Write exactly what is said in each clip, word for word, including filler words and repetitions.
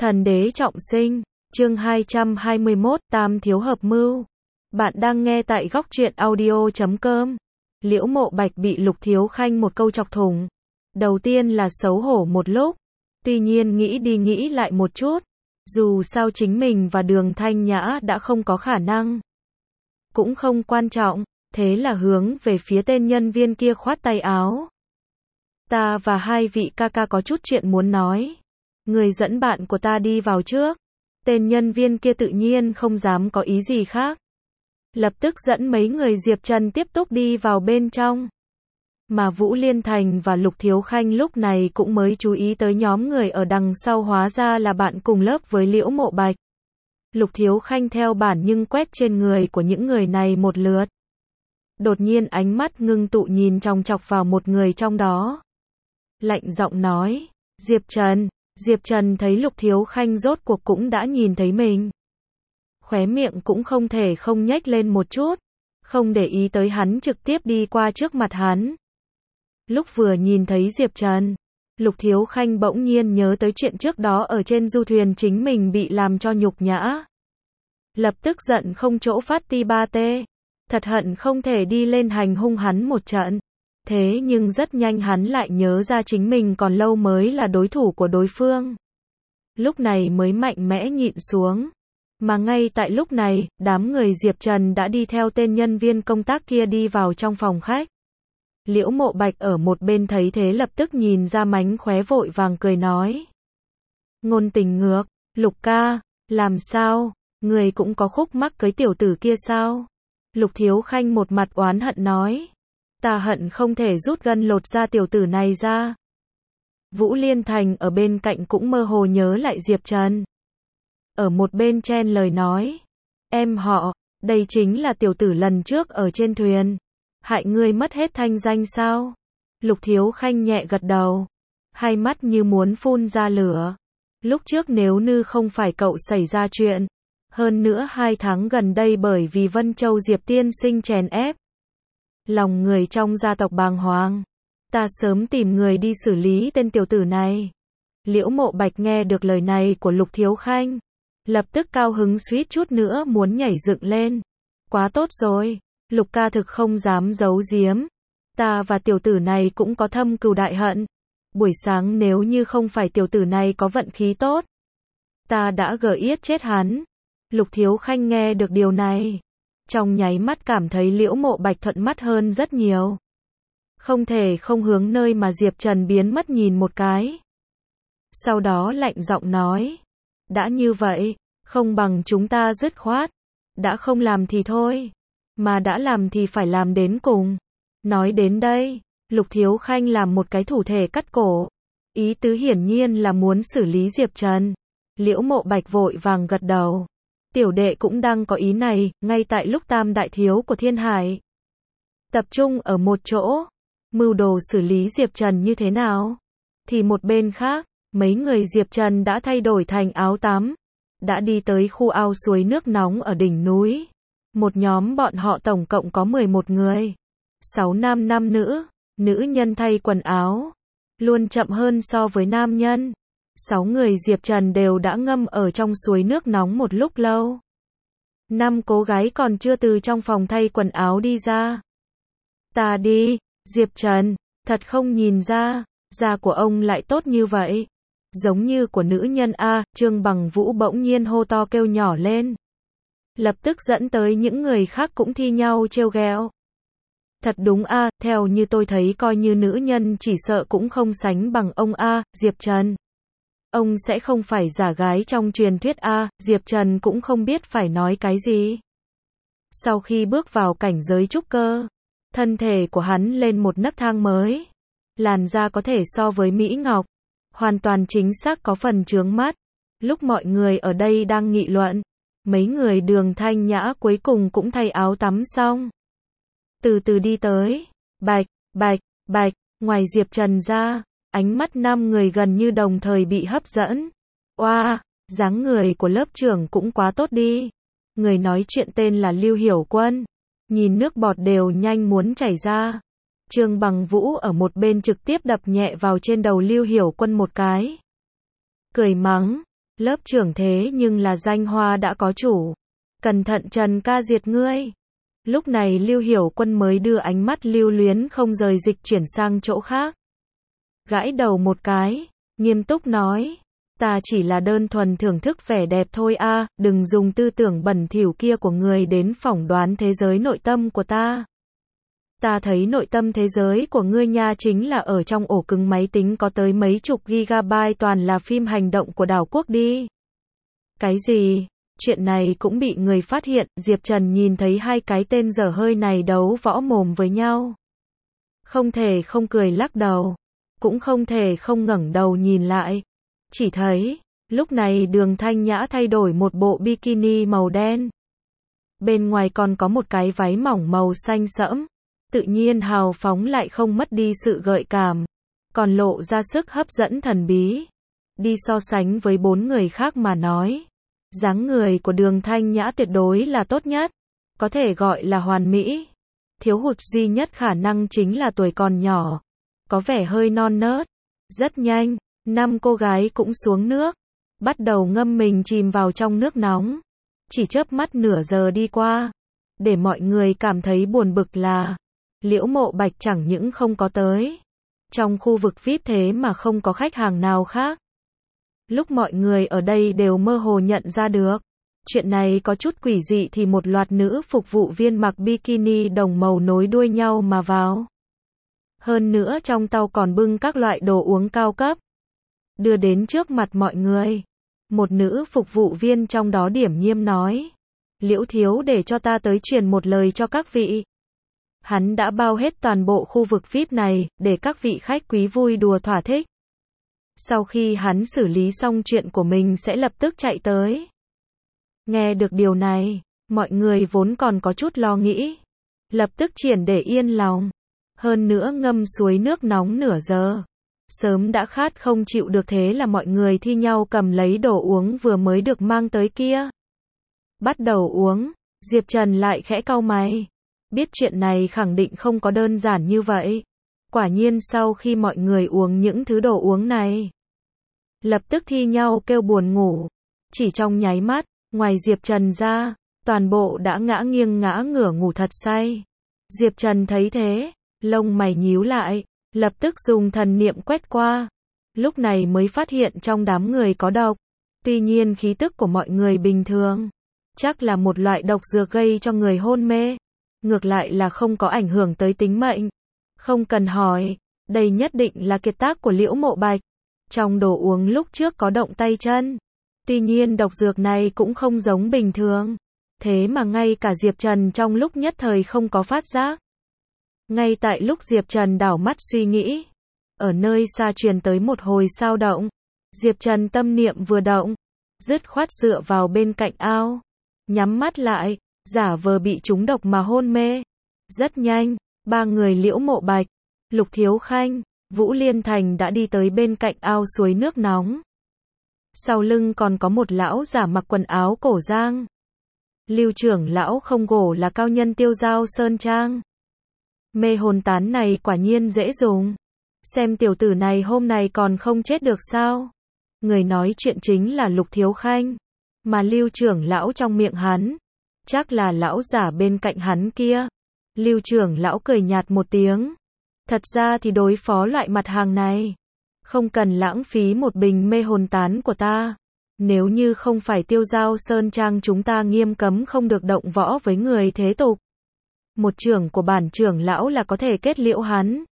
Thần đế trọng sinh, chương hai trăm hai mươi mốt, tam thiếu hợp mưu. Bạn đang nghe tại góc truyện audio chấm com. Liễu Mộ Bạch bị Lục Thiếu Khanh một câu chọc thủng. Đầu tiên là xấu hổ một lúc, tuy nhiên nghĩ đi nghĩ lại một chút, dù sao chính mình và Đường Thanh Nhã đã không có khả năng. Cũng không quan trọng, thế là hướng về phía tên nhân viên kia khoát tay áo. Ta và hai vị ca ca có chút chuyện muốn nói. Người dẫn bạn của ta đi vào trước. Tên nhân viên kia tự nhiên không dám có ý gì khác. Lập tức dẫn mấy người Diệp Trần tiếp tục đi vào bên trong. Mà Vũ Liên Thành và Lục Thiếu Khanh lúc này cũng mới chú ý tới nhóm người ở đằng sau hóa ra là bạn cùng lớp với Liễu Mộ Bạch. Lục Thiếu Khanh theo bản nhưng quét trên người của những người này một lượt. Đột nhiên ánh mắt ngưng tụ nhìn chòng chọc vào một người trong đó. Lạnh giọng nói, Diệp Trần. Diệp Trần thấy Lục Thiếu Khanh rốt cuộc cũng đã nhìn thấy mình. Khóe miệng cũng không thể không nhếch lên một chút, không để ý tới hắn trực tiếp đi qua trước mặt hắn. Lúc vừa nhìn thấy Diệp Trần, Lục Thiếu Khanh bỗng nhiên nhớ tới chuyện trước đó ở trên du thuyền chính mình bị làm cho nhục nhã. Lập tức giận không chỗ phát ti ba tê, thật hận không thể đi lên hành hung hắn một trận. Thế nhưng rất nhanh hắn lại nhớ ra chính mình còn lâu mới là đối thủ của đối phương. Lúc này mới mạnh mẽ nhịn xuống. Mà ngay tại lúc này, đám người Diệp Trần đã đi theo tên nhân viên công tác kia đi vào trong phòng khách. Liễu Mộ Bạch ở một bên thấy thế lập tức nhìn ra mánh khóe vội vàng cười nói. Ngôn tình ngược, Lục ca, làm sao, người cũng có khúc mắc cưới tiểu tử kia sao? Lục Thiếu Khanh một mặt oán hận nói. Ta hận không thể rút gân lột da tiểu tử này ra. Vũ Liên Thành ở bên cạnh cũng mơ hồ nhớ lại Diệp Trần. Ở một bên chen lời nói. Em họ, đây chính là tiểu tử lần trước ở trên thuyền. Hại ngươi mất hết thanh danh sao? Lục Thiếu Khanh nhẹ gật đầu. Hai mắt như muốn phun ra lửa. Lúc trước nếu như không phải cậu xảy ra chuyện. Hơn nữa hai tháng gần đây bởi vì Vân Châu Diệp tiên sinh chèn ép. Lòng người trong gia tộc bàng hoàng. Ta sớm tìm người đi xử lý tên tiểu tử này. Liễu Mộ Bạch nghe được lời này của Lục Thiếu Khanh. Lập tức cao hứng suýt chút nữa muốn nhảy dựng lên. Quá tốt rồi. Lục ca thực không dám giấu giếm. Ta và tiểu tử này cũng có thâm cừu đại hận. Buổi sáng nếu như không phải tiểu tử này có vận khí tốt. Ta đã gờ yết chết hắn. Lục Thiếu Khanh nghe được điều này. Trong nháy mắt cảm thấy Liễu Mộ Bạch thuận mắt hơn rất nhiều. Không thể không hướng nơi mà Diệp Trần biến mất nhìn một cái. Sau đó lạnh giọng nói. Đã như vậy, không bằng chúng ta dứt khoát. Đã không làm thì thôi. Mà đã làm thì phải làm đến cùng. Nói đến đây, Lục Thiếu Khanh làm một cái thủ thể cắt cổ. Ý tứ hiển nhiên là muốn xử lý Diệp Trần. Liễu Mộ Bạch vội vàng gật đầu. Tiểu đệ cũng đang có ý này, ngay tại lúc tam đại thiếu của Thiên Hải tập trung ở một chỗ, mưu đồ xử lý Diệp Trần như thế nào? Thì một bên khác, mấy người Diệp Trần đã thay đổi thành áo tắm, đã đi tới khu ao suối nước nóng ở đỉnh núi. Một nhóm bọn họ tổng cộng có mười một người, sáu nam năm nữ, nữ nhân thay quần áo, luôn chậm hơn so với nam nhân. Sáu người Diệp Trần đều đã ngâm ở trong suối nước nóng một lúc lâu. Năm cô gái còn chưa từ trong phòng thay quần áo đi ra. Ta đi, Diệp Trần, thật không nhìn ra, da của ông lại tốt như vậy. Giống như của nữ nhân a, Trương Bằng Vũ bỗng nhiên hô to kêu nhỏ lên. Lập tức dẫn tới những người khác cũng thi nhau trêu ghẹo. Thật đúng a, theo như tôi thấy coi như nữ nhân chỉ sợ cũng không sánh bằng ông a, Diệp Trần. Ông sẽ không phải giả gái trong truyền thuyết a, Diệp Trần cũng không biết phải nói cái gì. Sau khi bước vào cảnh giới trúc cơ, thân thể của hắn lên một nấc thang mới. Làn da có thể so với Mỹ Ngọc, hoàn toàn chính xác có phần chướng mắt. Lúc mọi người ở đây đang nghị luận, mấy người Đường Thanh Nhã cuối cùng cũng thay áo tắm xong. Từ từ đi tới, bạch, bạch, bạch, ngoài Diệp Trần ra. Ánh mắt năm người gần như đồng thời bị hấp dẫn. Oa, wow, dáng người của lớp trưởng cũng quá tốt đi. Người nói chuyện tên là Lưu Hiểu Quân. Nhìn nước bọt đều nhanh muốn chảy ra. Trương Bằng Vũ ở một bên trực tiếp đập nhẹ vào trên đầu Lưu Hiểu Quân một cái. Cười mắng, Lớp trưởng thế nhưng là danh hoa đã có chủ. Cẩn thận Trần ca diệt ngươi. Lúc này Lưu Hiểu Quân mới đưa ánh mắt lưu luyến không rời dịch chuyển sang chỗ khác. Gãi đầu một cái, nghiêm túc nói, ta chỉ là đơn thuần thưởng thức vẻ đẹp thôi a, đừng dùng tư tưởng bẩn thỉu kia của người đến phỏng đoán thế giới nội tâm của ta. Ta thấy nội tâm thế giới của ngươi nha chính là ở trong ổ cứng máy tính có tới mấy chục gigabyte toàn là phim hành động của đảo quốc đi. Cái gì? Chuyện này cũng bị người phát hiện, Diệp Trần nhìn thấy hai cái tên dở hơi này đấu võ mồm với nhau. Không thể không cười lắc đầu, cũng không thể không ngẩng đầu nhìn lại. Chỉ thấy, lúc này Đường Thanh Nhã thay đổi một bộ bikini màu đen. Bên ngoài còn có một cái váy mỏng màu xanh sẫm. Tự nhiên hào phóng lại không mất đi sự gợi cảm, còn lộ ra sức hấp dẫn thần bí. Đi so sánh với bốn người khác mà nói, dáng người của Đường Thanh Nhã tuyệt đối là tốt nhất, có thể gọi là hoàn mỹ. Thiếu hụt duy nhất khả năng chính là tuổi còn nhỏ, có vẻ hơi non nớt. Rất nhanh, năm cô gái cũng xuống nước, bắt đầu ngâm mình chìm vào trong nước nóng. Chỉ chớp mắt nửa giờ đi qua, để mọi người cảm thấy buồn bực là Liễu Mộ Bạch chẳng những không có tới. Trong khu vực vi ai pi thế mà không có khách hàng nào khác. Lúc mọi người ở đây đều mơ hồ nhận ra được chuyện này có chút quỷ dị thì một loạt nữ phục vụ viên mặc bikini đồng màu nối đuôi nhau mà vào. Hơn nữa trong tàu còn bưng các loại đồ uống cao cấp. Đưa đến trước mặt mọi người. Một nữ phục vụ viên trong đó điểm nghiêm nói. Liễu thiếu để cho ta tới truyền một lời cho các vị. Hắn đã bao hết toàn bộ khu vực vi ai pi này, để các vị khách quý vui đùa thỏa thích. Sau khi hắn xử lý xong chuyện của mình sẽ lập tức chạy tới. Nghe được điều này, mọi người vốn còn có chút lo nghĩ. Lập tức triển để yên lòng. Hơn nữa ngâm suối nước nóng nửa giờ. Sớm đã khát không chịu được thế là mọi người thi nhau cầm lấy đồ uống vừa mới được mang tới kia. Bắt đầu uống, Diệp Trần lại khẽ cau mày. Biết chuyện này khẳng định không có đơn giản như vậy. Quả nhiên sau khi mọi người uống những thứ đồ uống này, lập tức thi nhau kêu buồn ngủ. Chỉ trong nháy mắt, ngoài Diệp Trần ra, toàn bộ đã ngã nghiêng ngã ngửa ngủ thật say. Diệp Trần thấy thế, lông mày nhíu lại, lập tức dùng thần niệm quét qua. Lúc này mới phát hiện trong đám người có độc. Tuy nhiên khí tức của mọi người bình thường, chắc là một loại độc dược gây cho người hôn mê. Ngược lại là không có ảnh hưởng tới tính mệnh. Không cần hỏi, đây nhất định là kiệt tác của Liễu Mộ Bạch. Trong đồ uống lúc trước có động tay chân. Tuy nhiên độc dược này cũng không giống bình thường. Thế mà ngay cả Diệp Trần trong lúc nhất thời không có phát giác. Ngay tại lúc Diệp Trần đảo mắt suy nghĩ, ở nơi xa truyền tới một hồi sao động. Diệp Trần tâm niệm vừa động, dứt khoát dựa vào bên cạnh ao, nhắm mắt lại, giả vờ bị trúng độc mà hôn mê. Rất nhanh, ba người Liễu Mộ Bạch, Lục Thiếu Khanh, Vũ Liên Thành đã đi tới bên cạnh ao suối nước nóng. Sau lưng còn có một lão giả mặc quần áo cổ giang. Lưu trưởng lão không gổ là cao nhân tiêu giao sơn trang. Mê hồn tán này quả nhiên dễ dùng. Xem tiểu tử này hôm nay còn không chết được sao. Người nói chuyện chính là Lục Thiếu Khanh. Mà Lưu trưởng lão trong miệng hắn, chắc là lão giả bên cạnh hắn kia. Lưu trưởng lão cười nhạt một tiếng. Thật ra thì đối phó loại mặt hàng này, không cần lãng phí một bình mê hồn tán của ta. Nếu như không phải tiêu giao sơn trang chúng ta nghiêm cấm không được động võ với người thế tục. Một trưởng của bản trưởng lão là có thể kết liễu hắn.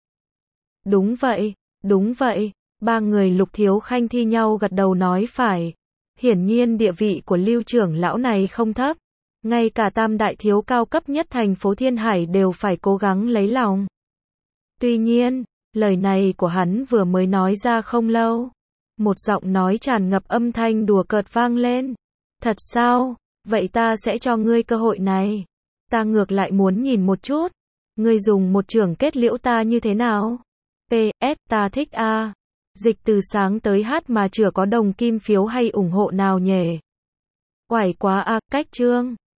Đúng vậy, đúng vậy. Ba người Lục Thiếu Khanh thi nhau gật đầu nói phải. Hiển nhiên địa vị của Lưu trưởng lão này không thấp. Ngay cả tam đại thiếu cao cấp nhất thành phố Thiên Hải đều phải cố gắng lấy lòng. Tuy nhiên, lời này của hắn vừa mới nói ra không lâu. Một giọng nói tràn ngập âm thanh đùa cợt vang lên. Thật sao? Vậy ta sẽ cho ngươi cơ hội này. Ta ngược lại muốn nhìn một chút. Ngươi dùng một trường kết liễu ta như thế nào? pê ét ta thích a. Dịch từ sáng tới hát mà chưa có đồng kim phiếu hay ủng hộ nào nhỉ? Oải quá a, cách chương.